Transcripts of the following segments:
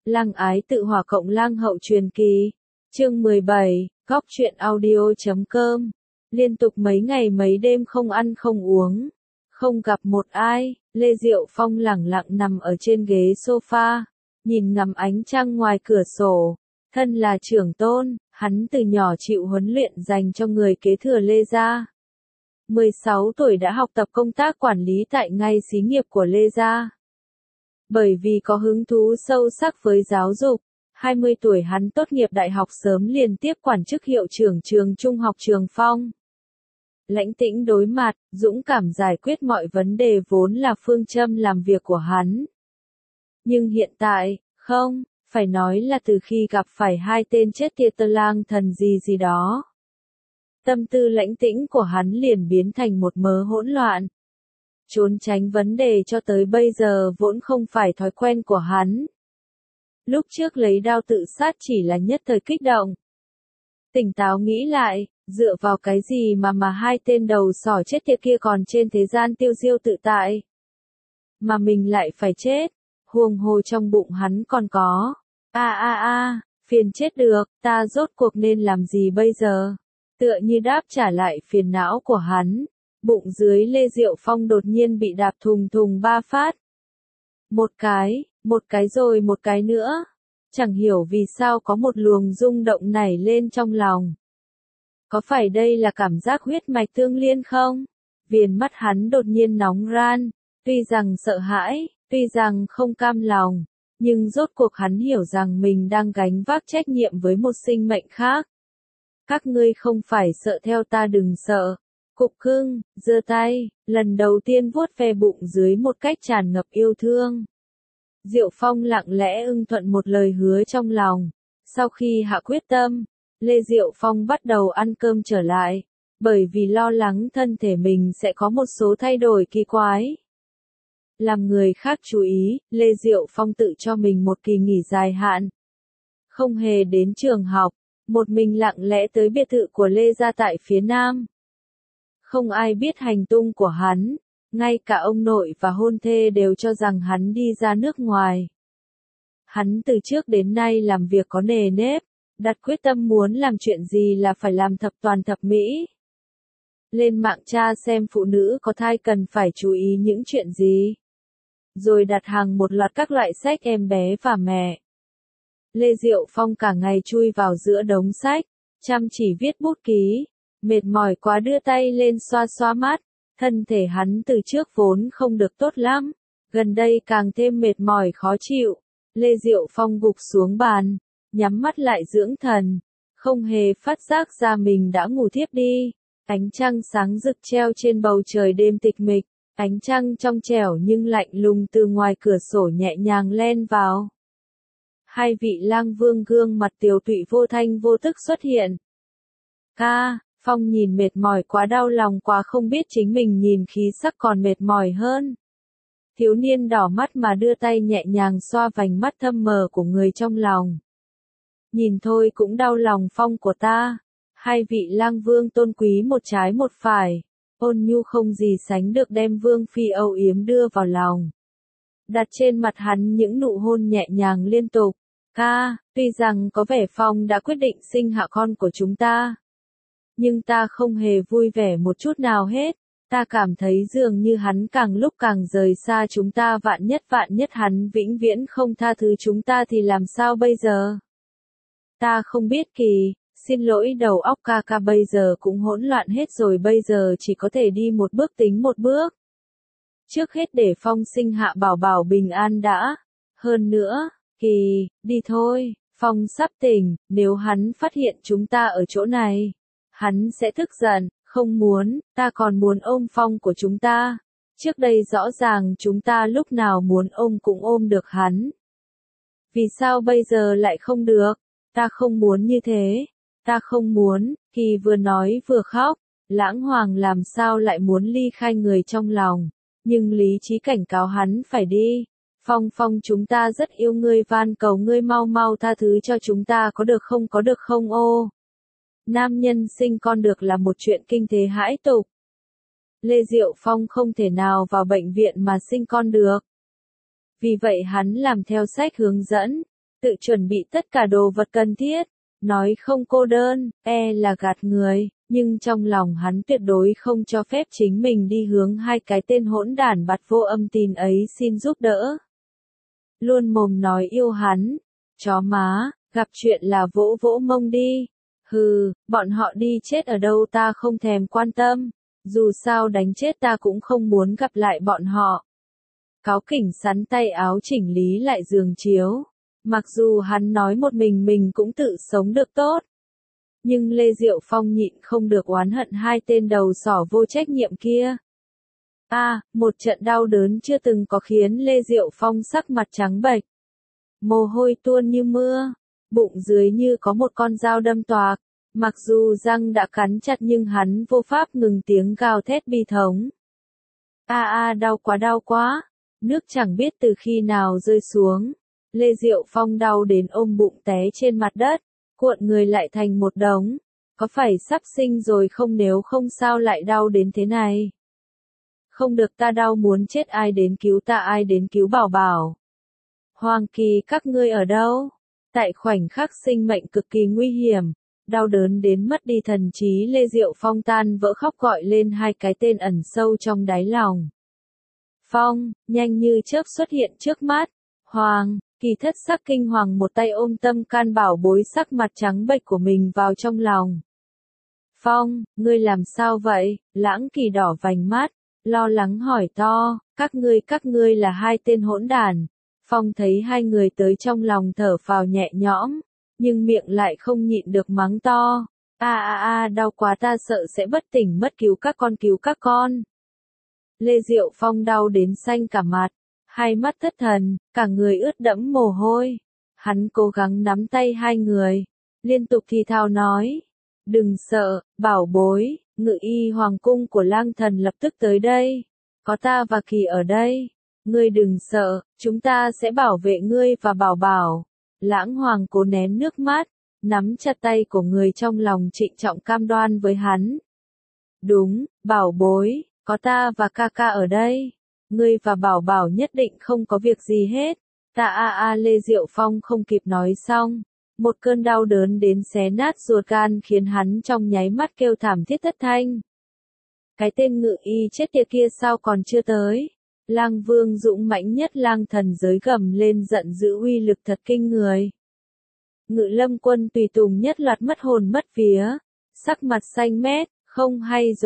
Lang ái tự hỏa cộng lang hậu truyền kỳ. Chương 17, góc truyện audio.com. Liên tục mấy ngày mấy đêm không ăn không uống, không gặp một ai, Lê Diệu Phong lẳng lặng nằm ở trên ghế sofa, nhìn ngắm ánh trăng ngoài cửa sổ. Thân là trưởng tôn, hắn từ nhỏ chịu huấn luyện dành cho người kế thừa Lê gia. 16 tuổi đã học tập công tác quản lý tại ngay xí nghiệp của Lê gia. Bởi vì có hứng thú sâu sắc với giáo dục, 20 tuổi hắn tốt nghiệp đại học sớm liền tiếp quản chức hiệu trưởng trường trung học Trường Phong. Lãnh tĩnh đối mặt, dũng cảm giải quyết mọi vấn đề vốn là phương châm làm việc của hắn. Nhưng hiện tại, không, phải nói là từ khi gặp phải hai tên chết tiệt tơ lang thần gì đó. Tâm tư lãnh tĩnh của hắn liền biến thành một mớ hỗn loạn. Trốn tránh vấn đề cho tới bây giờ vốn không phải thói quen của hắn. Lúc trước lấy đao tự sát chỉ là nhất thời kích động. Tỉnh táo nghĩ lại, dựa vào cái gì mà hai tên đầu sỏ chết tiệt kia còn trên thế gian tiêu diêu tự tại. Mà mình lại phải chết, huồng hồ trong bụng hắn còn có. Phiền chết được, ta rốt cuộc nên làm gì bây giờ? Tựa như đáp trả lại phiền não của hắn. Bụng dưới Lê Diệu Phong đột nhiên bị đạp thùng thùng 3 phát. Một cái rồi một cái nữa. Chẳng hiểu vì sao có một luồng rung động nảy lên trong lòng. Có phải đây là cảm giác huyết mạch tương liên không? Viền mắt hắn đột nhiên nóng ran, tuy rằng sợ hãi, tuy rằng không cam lòng, nhưng rốt cuộc hắn hiểu rằng mình đang gánh vác trách nhiệm với một sinh mệnh khác. Các ngươi không phải sợ theo ta đừng sợ. Cục cưng, giơ tay, lần đầu tiên vuốt ve bụng dưới một cách tràn ngập yêu thương. Diệu Phong lặng lẽ ưng thuận một lời hứa trong lòng. Sau khi hạ quyết tâm, Lê Diệu Phong bắt đầu ăn cơm trở lại, bởi vì lo lắng thân thể mình sẽ có một số thay đổi kỳ quái. Làm người khác chú ý, Lê Diệu Phong tự cho mình một kỳ nghỉ dài hạn. Không hề đến trường học, một mình lặng lẽ tới biệt thự của Lê gia tại phía Nam. Không ai biết hành tung của hắn, ngay cả ông nội và hôn thê đều cho rằng hắn đi ra nước ngoài. Hắn từ trước đến nay làm việc có nề nếp, đặt quyết tâm muốn làm chuyện gì là phải làm thập toàn thập mỹ. Lên mạng tra xem phụ nữ có thai cần phải chú ý những chuyện gì. Rồi đặt hàng một loạt các loại sách em bé và mẹ. Lê Diệu Phong cả ngày chui vào giữa đống sách, chăm chỉ viết bút ký. Mệt mỏi quá đưa tay lên xoa xoa mắt, thân thể hắn từ trước vốn không được tốt lắm, gần đây càng thêm mệt mỏi khó chịu. Lê Diệu Phong gục xuống bàn, nhắm mắt lại dưỡng thần, không hề phát giác ra mình đã ngủ thiếp đi. Ánh trăng sáng rực treo trên bầu trời đêm tịch mịch, ánh trăng trong trẻo nhưng lạnh lùng từ ngoài cửa sổ nhẹ nhàng len vào. Hai vị lang vương gương mặt tiều tụy vô thanh vô tức xuất hiện. Phong nhìn mệt mỏi quá, đau lòng quá, không biết chính mình nhìn khí sắc còn mệt mỏi hơn. Thiếu niên đỏ mắt mà đưa tay nhẹ nhàng xoa vành mắt thâm mờ của người trong lòng. Nhìn thôi cũng đau lòng Phong của ta. Hai vị lang vương tôn quý một trái một phải, ôn nhu không gì sánh được đem vương phi âu yếm đưa vào lòng. Đặt trên mặt hắn những nụ hôn nhẹ nhàng liên tục. Tuy rằng có vẻ Phong đã quyết định sinh hạ con của chúng ta, nhưng ta không hề vui vẻ một chút nào hết. Ta cảm thấy dường như hắn càng lúc càng rời xa chúng ta, vạn nhất hắn vĩnh viễn không tha thứ chúng ta thì làm sao bây giờ? Ta không biết xin lỗi, đầu óc ca bây giờ cũng hỗn loạn hết rồi, bây giờ chỉ có thể đi một bước tính một bước. Trước hết để Phong sinh hạ bảo bảo bình an đã. Hơn nữa, đi thôi, Phong sắp tỉnh, nếu hắn phát hiện chúng ta ở chỗ này, hắn sẽ tức giận, không muốn, ta còn muốn ôm Phong của chúng ta. Trước đây rõ ràng chúng ta lúc nào muốn ôm cũng ôm được hắn. Vì sao bây giờ lại không được? Ta không muốn như thế. Ta không muốn. Kỳ vừa nói vừa khóc. Lãng Hoàng làm sao lại muốn ly khai người trong lòng. Nhưng lý trí cảnh cáo hắn phải đi. Phong chúng ta rất yêu ngươi, van cầu ngươi mau mau tha thứ cho chúng ta, có được không ô. Nam nhân sinh con được là một chuyện kinh thế hãi tục. Lê Diệu Phong không thể nào vào bệnh viện mà sinh con được. Vì vậy hắn làm theo sách hướng dẫn, tự chuẩn bị tất cả đồ vật cần thiết, nói không cô đơn, là gạt người, nhưng trong lòng hắn tuyệt đối không cho phép chính mình đi hướng hai cái tên hỗn đản bạt vô âm tín ấy xin giúp đỡ. Luôn mồm nói yêu hắn, chó má, gặp chuyện là vỗ vỗ mông đi. Hừ, bọn họ đi chết ở đâu ta không thèm quan tâm, dù sao đánh chết ta cũng không muốn gặp lại bọn họ. Cáo Kỉnh sắn tay áo chỉnh lý lại giường chiếu, mặc dù hắn nói một mình cũng tự sống được tốt. Nhưng Lê Diệu Phong nhịn không được oán hận hai tên đầu sỏ vô trách nhiệm kia. Một trận đau đớn chưa từng có khiến Lê Diệu Phong sắc mặt trắng bệch. Mồ hôi tuôn như mưa, bụng dưới như có một con dao đâm toạc, mặc dù răng đã cắn chặt nhưng hắn vô pháp ngừng tiếng gào thét bi thống. Đau quá, nước chẳng biết từ khi nào rơi xuống. Lê Diệu Phong đau đến ôm bụng té trên mặt đất, cuộn người lại thành một đống. Có phải sắp sinh rồi không, nếu không sao lại đau đến thế này? Không được, ta đau muốn chết, ai đến cứu ta, ai đến cứu Bảo Bảo. Hoàng Kỳ các ngươi ở đâu? Tại khoảnh khắc sinh mệnh cực kỳ nguy hiểm, đau đớn đến mất đi thần trí, Lê Diệu Phong tan vỡ khóc gọi lên hai cái tên ẩn sâu trong đáy lòng. Phong, nhanh như chớp xuất hiện trước mắt. Hoàng, Kỳ thất sắc kinh hoàng một tay ôm tâm can bảo bối sắc mặt trắng bệch của mình vào trong lòng. Phong, ngươi làm sao vậy? Lãng Kỳ đỏ vành mắt, lo lắng hỏi to, các ngươi là hai tên hỗn đản. Phong thấy hai người tới trong lòng thở phào nhẹ nhõm, nhưng miệng lại không nhịn được mắng to. Đau quá, ta sợ sẽ bất tỉnh mất, cứu các con. Lê Diệu Phong đau đến xanh cả mặt, hai mắt thất thần, cả người ướt đẫm mồ hôi. Hắn cố gắng nắm tay hai người, liên tục thì thào nói. Đừng sợ, bảo bối, ngự y hoàng cung của lang thần lập tức tới đây. Có ta và Kỳ ở đây. Ngươi đừng sợ, chúng ta sẽ bảo vệ ngươi và Bảo Bảo. Lãng Hoàng cố nén nước mắt, nắm chặt tay của người trong lòng trịnh trọng cam đoan với hắn. Đúng, bảo bối, có ta và ca ca ở đây. Ngươi và Bảo Bảo nhất định không có việc gì hết. Lê Diệu Phong không kịp nói xong. Một cơn đau đớn đến xé nát ruột gan khiến hắn trong nháy mắt kêu thảm thiết thất thanh. Cái tên ngự y chết tiệt kia sao còn chưa tới? Lang Vương dũng mãnh nhất lang thần giới gầm lên giận dữ, uy lực thật kinh người. Ngự Lâm quân tùy tùng nhất loạt mất hồn mất vía, sắc mặt xanh mét, không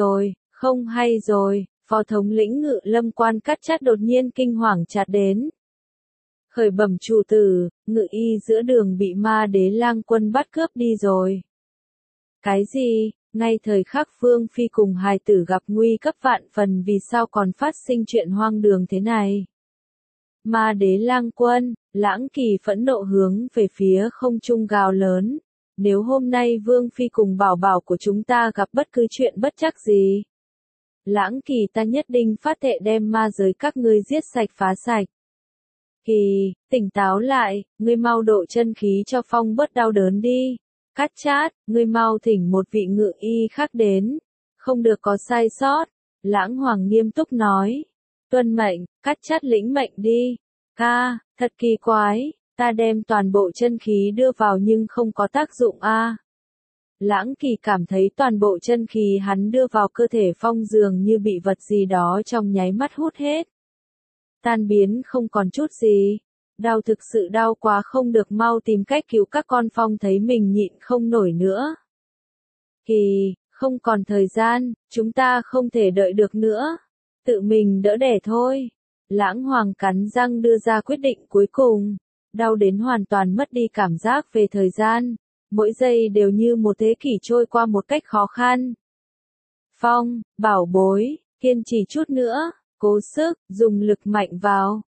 hay rồi, phó thống lĩnh Ngự Lâm quan Cát Trát đột nhiên kinh hoàng chạt đến. Khởi bẩm chủ tử, ngự y giữa đường bị Ma Đế Lang quân bắt cướp đi rồi. Cái gì? Ngay thời khắc Vương Phi cùng hài tử gặp nguy cấp vạn phần, vì sao còn phát sinh chuyện hoang đường thế này? Ma Đế Lang quân, Lãng Kỳ phẫn nộ hướng về phía không trung gào lớn. Nếu hôm nay Vương Phi cùng Bảo Bảo của chúng ta gặp bất cứ chuyện bất trắc gì, Lãng Kỳ ta nhất định phát thệ đem ma giới các ngươi giết sạch phá sạch. Kỳ, tỉnh táo lại, ngươi mau độ chân khí cho Phong bớt đau đớn đi. Cát Trát, ngươi mau thỉnh một vị ngự y khác đến, không được có sai sót. Lãng Hoàng nghiêm túc nói. Tuân mệnh, Cát Trát lĩnh mệnh đi. Thật kỳ quái, ta đem toàn bộ chân khí đưa vào nhưng không có tác dụng a. Lãng Kỳ cảm thấy toàn bộ chân khí hắn đưa vào cơ thể Phong dường như bị vật gì đó trong nháy mắt hút hết. Tan biến không còn chút gì. Đau, thực sự đau quá, không được, mau tìm cách cứu các con. Phong thấy mình nhịn không nổi nữa. Kỳ, không còn thời gian, chúng ta không thể đợi được nữa. Tự mình đỡ đẻ thôi. Lãng Hoàng cắn răng đưa ra quyết định cuối cùng. Đau đến hoàn toàn mất đi cảm giác về thời gian. Mỗi giây đều như một thế kỷ trôi qua một cách khó khăn. Phong, bảo bối, kiên trì chút nữa, cố sức, dùng lực mạnh vào.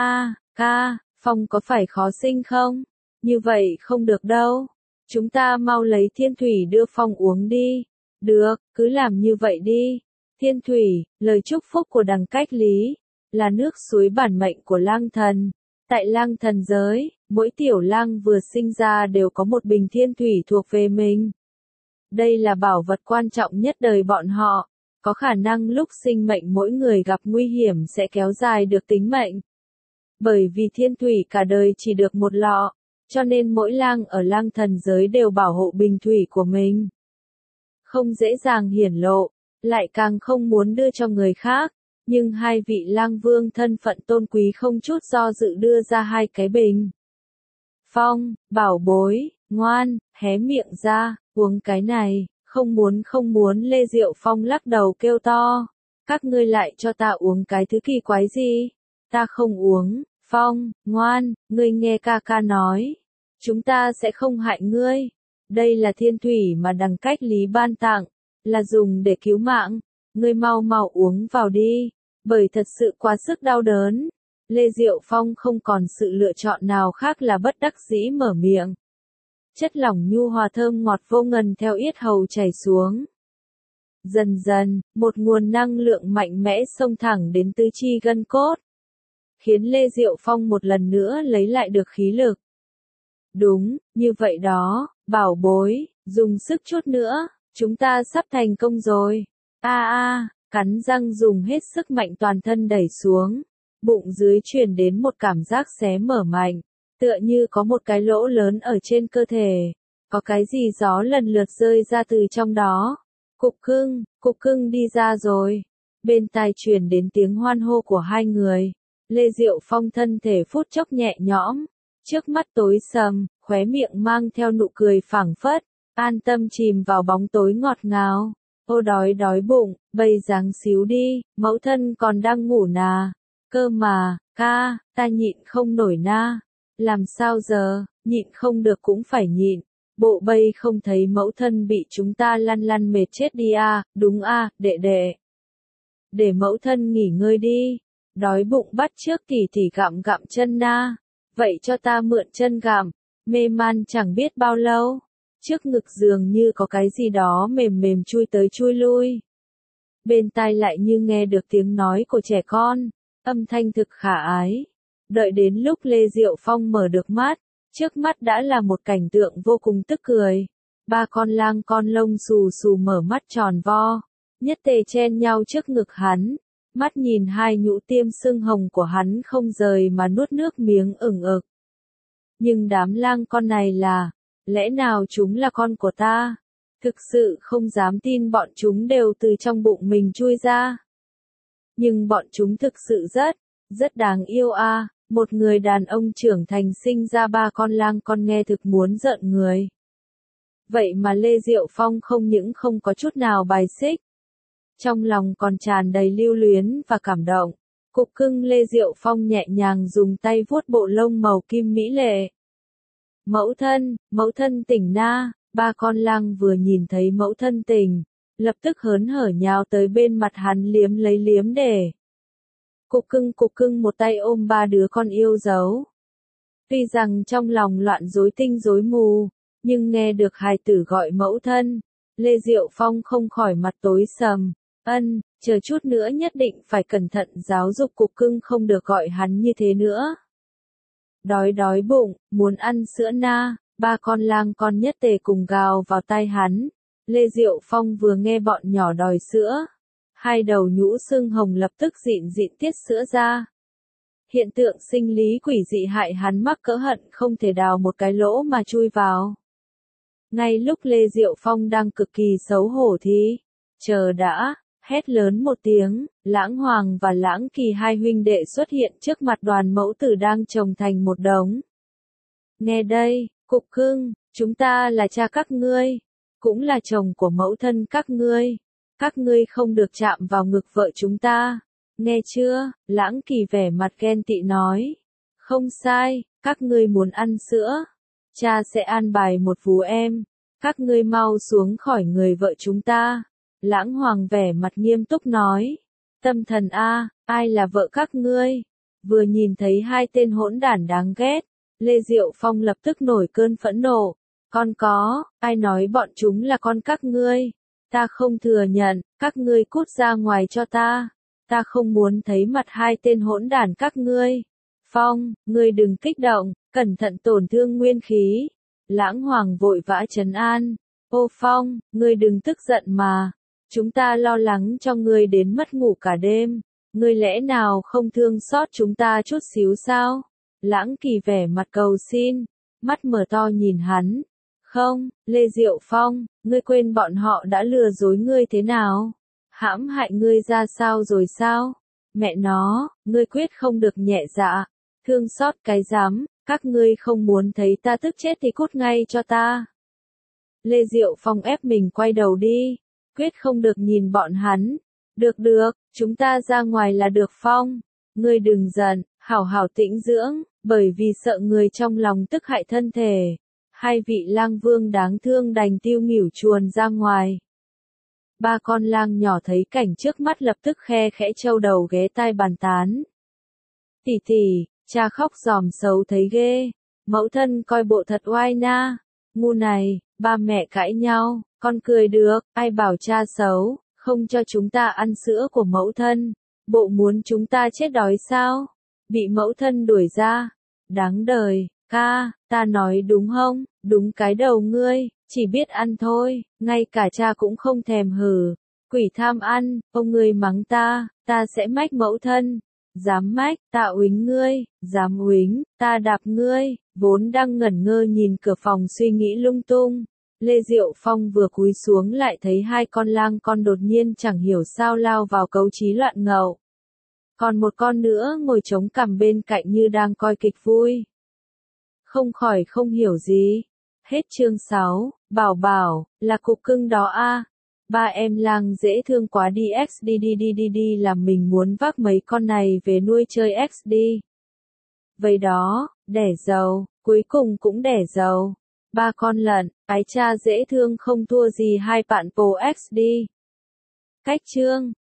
Phong có phải khó sinh không? Như vậy không được đâu. Chúng ta mau lấy thiên thủy đưa Phong uống đi. Được, cứ làm như vậy đi. Thiên thủy, lời chúc phúc của đằng cách lý, là nước suối bản mệnh của lang thần. Tại lang thần giới, mỗi tiểu lang vừa sinh ra đều có một bình thiên thủy thuộc về mình. Đây là bảo vật quan trọng nhất đời bọn họ, có khả năng lúc sinh mệnh mỗi người gặp nguy hiểm sẽ kéo dài được tính mệnh. Bởi vì thiên thủy cả đời chỉ được một lọ, cho nên mỗi lang ở lang thần giới đều bảo hộ bình thủy của mình. Không dễ dàng hiển lộ, lại càng không muốn đưa cho người khác, nhưng hai vị lang vương thân phận tôn quý không chút do dự đưa ra hai cái bình. Phong, bảo bối, ngoan, hé miệng ra, uống cái này, không muốn Lê Diệu Phong lắc đầu kêu to. Các ngươi lại cho ta uống cái thứ kỳ quái gì? Ta không uống, Phong, ngoan, ngươi nghe ca ca nói. Chúng ta sẽ không hại ngươi. Đây là thiên thủy mà đằng cách lý ban tặng, là dùng để cứu mạng. Ngươi mau mau uống vào đi, bởi thật sự quá sức đau đớn. Lê Diệu Phong không còn sự lựa chọn nào khác là bất đắc dĩ mở miệng. Chất lỏng nhu hòa thơm ngọt vô ngần theo yết hầu chảy xuống. Dần dần, một nguồn năng lượng mạnh mẽ xông thẳng đến tứ chi gân cốt, khiến Lê Diệu Phong một lần nữa lấy lại được khí lực. Đúng, như vậy đó, bảo bối, dùng sức chút nữa, chúng ta sắp thành công rồi. Cắn răng dùng hết sức mạnh toàn thân đẩy xuống, bụng dưới truyền đến một cảm giác xé mở mạnh, tựa như có một cái lỗ lớn ở trên cơ thể, có cái gì gió lần lượt rơi ra từ trong đó. Cục cưng đi ra rồi. Bên tai truyền đến tiếng hoan hô của hai người. Lê Diệu Phong thân thể phút chốc nhẹ nhõm, trước mắt tối sầm, khóe miệng mang theo nụ cười phảng phất, an tâm chìm vào bóng tối ngọt ngào. Ô đói bụng, bây dáng xíu đi, mẫu thân còn đang ngủ nà. Cơ mà, ca, ta nhịn không nổi na. Làm sao giờ, nhịn không được cũng phải nhịn. Bộ bây không thấy mẫu thân bị chúng ta lăn mệt chết đi à, đúng à, đệ đệ. Để mẫu thân nghỉ ngơi đi. Đói bụng bắt trước thì gặm chân na. Vậy cho ta mượn chân gặm. Mê man chẳng biết bao lâu. Trước ngực dường như có cái gì đó mềm chui tới chui lui. Bên tai lại như nghe được tiếng nói của trẻ con. Âm thanh thực khả ái. Đợi đến lúc Lê Diệu Phong mở được mắt, trước mắt đã là một cảnh tượng vô cùng tức cười. Ba con lang con lông xù xù mở mắt tròn vo, nhất tề chen nhau trước ngực hắn, mắt nhìn hai nhũ tiêm sưng hồng của hắn không rời mà nuốt nước miếng ửng ực. Nhưng đám lang con này là, lẽ nào chúng là con của ta? Thực sự không dám tin bọn chúng đều từ trong bụng mình chui ra. Nhưng bọn chúng thực sự rất đáng yêu à. Một người đàn ông trưởng thành sinh ra ba con lang con nghe thực muốn rợn người. Vậy mà Lê Diệu Phong không những không có chút nào bài xích. Trong lòng còn tràn đầy lưu luyến và cảm động. Cục cưng Lê Diệu Phong nhẹ nhàng dùng tay vuốt bộ lông màu kim mỹ lệ. Mẫu thân tỉnh na, ba con lang vừa nhìn thấy mẫu thân tỉnh, lập tức hớn hở nhào tới bên mặt hắn liếm để. Cục cưng một tay ôm ba đứa con yêu dấu. Tuy rằng trong lòng loạn rối tinh rối mù, nhưng nghe được hài tử gọi mẫu thân, Lê Diệu Phong không khỏi mặt tối sầm. Chờ chút nữa nhất định phải cẩn thận giáo dục cục cưng không được gọi hắn như thế nữa. Đói bụng, muốn ăn sữa na, ba con lang con nhất tề cùng gào vào tai hắn. Lê Diệu Phong vừa nghe bọn nhỏ đòi sữa, hai đầu nhũ sưng hồng lập tức dịn tiết sữa ra. Hiện tượng sinh lý quỷ dị hại hắn mắc cỡ hận không thể đào một cái lỗ mà chui vào. Ngay lúc Lê Diệu Phong đang cực kỳ xấu hổ thì, chờ đã, hét lớn một tiếng, Lãng Hoàng và Lãng Kỳ hai huynh đệ xuất hiện trước mặt đoàn mẫu tử đang chồng thành một đống. Nghe đây, cục cưng, chúng ta là cha các ngươi, cũng là chồng của mẫu thân các ngươi không được chạm vào ngực vợ chúng ta, nghe chưa? Lãng Kỳ vẻ mặt ghen tị nói. Không sai, các ngươi muốn ăn sữa, cha sẽ an bài một vú em, các ngươi mau xuống khỏi người vợ chúng ta. Lãng Hoàng vẻ mặt nghiêm túc nói. Tâm thần a, ai là vợ các ngươi? Vừa nhìn thấy hai tên hỗn đản đáng ghét, Lê Diệu Phong lập tức nổi cơn phẫn nộ. Ai nói bọn chúng là con các ngươi? Ta không thừa nhận, các ngươi cút ra ngoài cho ta. Ta không muốn thấy mặt hai tên hỗn đản các ngươi. Phong, ngươi đừng kích động, cẩn thận tổn thương nguyên khí. Lãng Hoàng vội vã trấn an. Ô Phong, ngươi đừng tức giận mà. Chúng ta lo lắng cho ngươi đến mất ngủ cả đêm. Ngươi lẽ nào không thương xót chúng ta chút xíu sao? Lãng Kỳ vẻ mặt cầu xin. mắt mở to nhìn hắn. Không, Lê Diệu Phong, ngươi quên bọn họ đã lừa dối ngươi thế nào? Hãm hại ngươi ra sao rồi sao? Mẹ nó, ngươi quyết không được nhẹ dạ. Thương xót cái dám, các ngươi không muốn thấy ta tức chết thì cút ngay cho ta. Lê Diệu Phong ép mình quay đầu đi, quyết không được nhìn bọn hắn. Được được, chúng ta ra ngoài là được Phong. Ngươi đừng giận, hảo hảo tĩnh dưỡng, bởi vì sợ người trong lòng tức hại thân thể. Hai vị lang vương đáng thương đành tiêu nghỉu chuồn ra ngoài. Ba con lang nhỏ thấy cảnh trước mắt lập tức khe khẽ trâu đầu ghé tai bàn tán. Tỷ tỷ, cha khóc giòm xấu thấy ghê, mẫu thân coi bộ thật oai na, ngu này, ba mẹ cãi nhau, con cười được, ai bảo cha xấu, không cho chúng ta ăn sữa của mẫu thân, bộ muốn chúng ta chết đói sao, bị mẫu thân đuổi ra, đáng đời, ca, ta nói đúng không, đúng cái đầu ngươi, chỉ biết ăn thôi, ngay cả cha cũng không thèm hử, quỷ tham ăn, ông ngươi mắng ta sẽ mách mẫu thân. Dám mách, ta uýnh ngươi, dám uýnh, ta đạp ngươi, vốn đang ngẩn ngơ nhìn cửa phòng suy nghĩ lung tung. Lê Diệu Phong vừa cúi xuống lại thấy hai con lang con đột nhiên chẳng hiểu sao lao vào cấu trí loạn ngầu. Còn một con nữa ngồi chống cằm bên cạnh như đang coi kịch vui. Không khỏi không hiểu gì. Hết chương 6, bảo bảo, là cục cưng đó a. Ba em lang dễ thương quá đi đi làm mình muốn vác mấy con này về nuôi chơi đi. Vậy đó, đẻ dầu, cuối cùng cũng đẻ dầu. Ba con lợn, ái cha dễ thương không thua gì hai bạn bồ đi. Cách chương